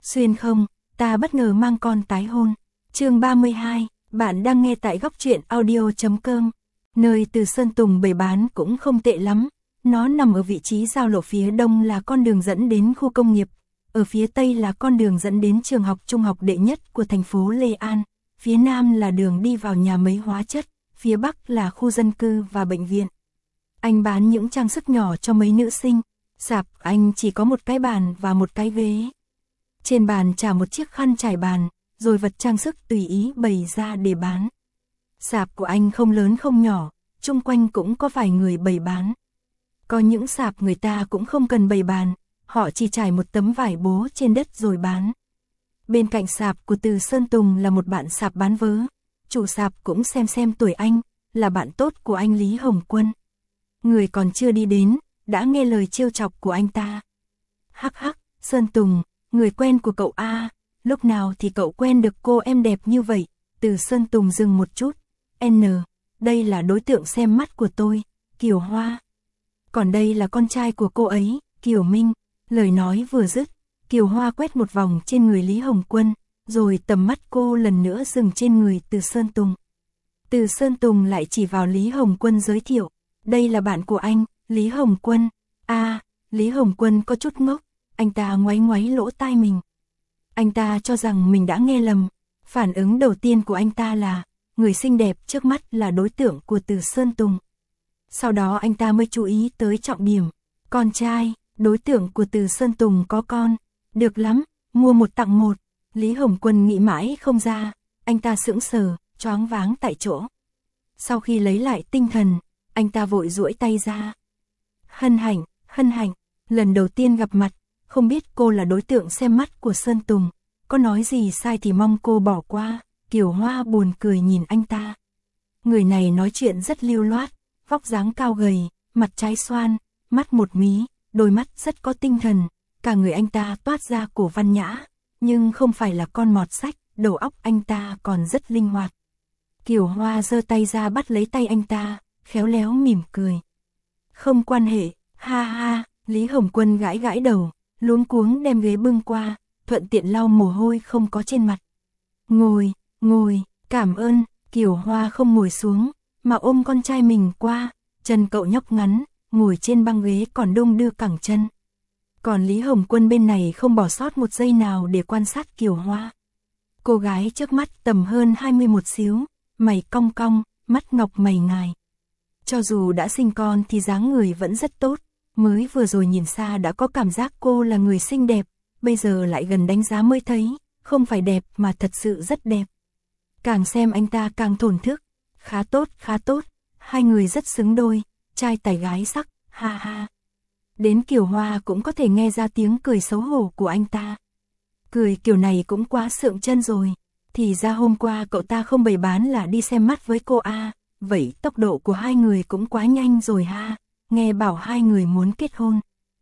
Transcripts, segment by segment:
Xuyên không, ta bất ngờ mang con tái hôn. Chương 32, bạn đang nghe tại góc truyện audio.com. Nơi Từ Sơn Tùng bày bán cũng không tệ lắm. Nó nằm ở vị trí giao lộ, phía đông là con đường dẫn đến khu công nghiệp, ở phía tây là con đường dẫn đến trường học trung học đệ nhất của thành phố Lê An, phía nam là đường đi vào nhà máy hóa chất, phía bắc là khu dân cư và bệnh viện. Anh bán những trang sức nhỏ cho mấy nữ sinh. Sạp anh chỉ có một cái bàn và một cái ghế. Trên bàn trả một chiếc khăn trải bàn, rồi vật trang sức tùy ý bày ra để bán. Sạp của anh không lớn không nhỏ, chung quanh cũng có vài người bày bán. Có những sạp người ta cũng không cần bày bàn, họ chỉ trải một tấm vải bố trên đất rồi bán. Bên cạnh sạp của Từ Sơn Tùng là một bạn sạp bán vớ. Chủ sạp cũng xem tuổi anh, là bạn tốt của anh Lý Hồng Quân. Người còn chưa đi đến, đã nghe lời trêu chọc của anh ta. Hắc hắc, Sơn Tùng, người quen của cậu a, lúc nào thì cậu quen được cô em đẹp như vậy? Từ Sơn Tùng dừng một chút. Đây là đối tượng xem mắt của tôi, Kiều Hoa. Còn đây là con trai của cô ấy, Kiều Minh. Lời nói vừa dứt, Kiều Hoa quét một vòng trên người Lý Hồng Quân, rồi tầm mắt cô lần nữa dừng trên người Từ Sơn Tùng. Từ Sơn Tùng lại chỉ vào Lý Hồng Quân giới thiệu, đây là bạn của anh, Lý Hồng Quân. Lý Hồng Quân có chút ngốc, anh ta ngoáy ngoáy lỗ tai mình. Anh ta cho rằng mình đã nghe lầm. Phản ứng đầu tiên của anh ta là, người xinh đẹp trước mắt là đối tượng của Từ Sơn Tùng. Sau đó anh ta mới chú ý tới trọng điểm, con trai, đối tượng của Từ Sơn Tùng có con. Được lắm, mua một tặng một. Lý Hồng Quân nghĩ mãi không ra, anh ta sững sờ, choáng váng tại chỗ. Sau khi lấy lại tinh thần, anh ta vội duỗi tay ra. Hân hạnh, lần đầu tiên gặp mặt, không biết cô là đối tượng xem mắt của Sơn Tùng, có nói gì sai thì mong cô bỏ qua. Kiều Hoa buồn cười nhìn anh ta. Người này nói chuyện rất lưu loát, vóc dáng cao gầy, mặt trái xoan, mắt một mí, đôi mắt rất có tinh thần, cả người anh ta toát ra cổ văn nhã, nhưng không phải là con mọt sách, đầu óc anh ta còn rất linh hoạt. Kiều Hoa giơ tay ra bắt lấy tay anh ta, khéo léo mỉm cười. Không quan hệ, ha ha. Lý Hồng Quân gãi gãi đầu, luống cuống đem ghế bưng qua, thuận tiện lau mồ hôi không có trên mặt. Ngồi, cảm ơn. Kiều Hoa không ngồi xuống, mà ôm con trai mình qua, chân cậu nhóc ngắn, ngồi trên băng ghế còn đung đưa cẳng chân. Còn Lý Hồng Quân bên này không bỏ sót một giây nào để quan sát Kiều Hoa. Cô gái trước mắt tầm hơn 21 xíu, mày cong cong, mắt ngọc mày ngài. Cho dù đã sinh con thì dáng người vẫn rất tốt, mới vừa rồi nhìn xa đã có cảm giác cô là người xinh đẹp, bây giờ lại gần đánh giá mới thấy, không phải đẹp mà thật sự rất đẹp. Càng xem anh ta càng thổn thức, khá tốt, hai người rất xứng đôi, trai tài gái sắc, ha ha. Đến Kiều Hoa cũng có thể nghe ra tiếng cười xấu hổ của anh ta. Cười kiểu này cũng quá sượng chân rồi, thì ra hôm qua cậu ta không bày bán là đi xem mắt với cô a, vậy tốc độ của hai người cũng quá nhanh rồi ha, nghe bảo hai người muốn kết hôn.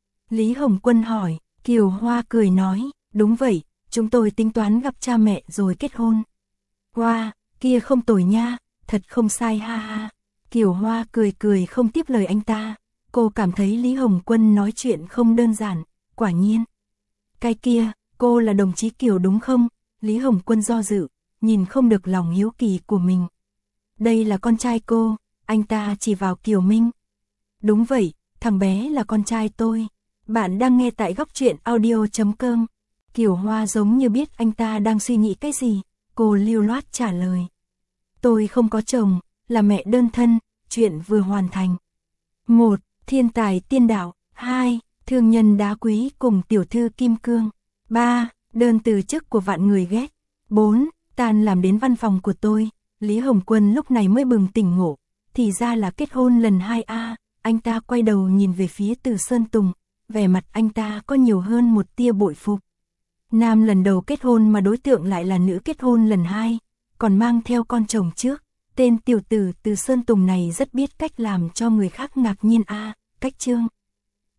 Lý Hồng Quân hỏi, Kiều Hoa cười nói, đúng vậy, chúng tôi tính toán gặp cha mẹ rồi kết hôn. Wow, kia không tồi nha, thật không sai ha ha. Kiều Hoa cười không tiếp lời anh ta, cô cảm thấy Lý Hồng Quân nói chuyện không đơn giản, quả nhiên. Cái kia, cô là đồng chí Kiều đúng không? Lý Hồng Quân do dự, nhìn không được lòng hiếu kỳ của mình. Đây là con trai cô, anh ta chỉ vào Kiều Minh. Đúng vậy, thằng bé là con trai tôi. Bạn đang nghe tại góc truyện audio.com. Kiều Hoa giống như biết anh ta đang suy nghĩ cái gì, cô lưu loát trả lời. Tôi không có chồng, là mẹ đơn thân, chuyện vừa hoàn thành. 1. Thiên tài tiên đạo. 2. Thương nhân đá quý cùng tiểu thư kim cương. 3. Đơn từ chức của vạn người ghét. 4. Tan làm đến văn phòng của tôi. Lý Hồng Quân lúc này mới bừng tỉnh ngộ, thì ra là kết hôn lần 2A. Anh ta quay đầu nhìn về phía Từ Sơn Tùng, vẻ mặt anh ta có nhiều hơn một tia bội phục. Nam lần đầu kết hôn mà đối tượng lại là nữ kết hôn lần 2, còn mang theo con chồng trước. Tên tiểu tử Từ Sơn Tùng này rất biết cách làm cho người khác ngạc nhiên a. Cách chương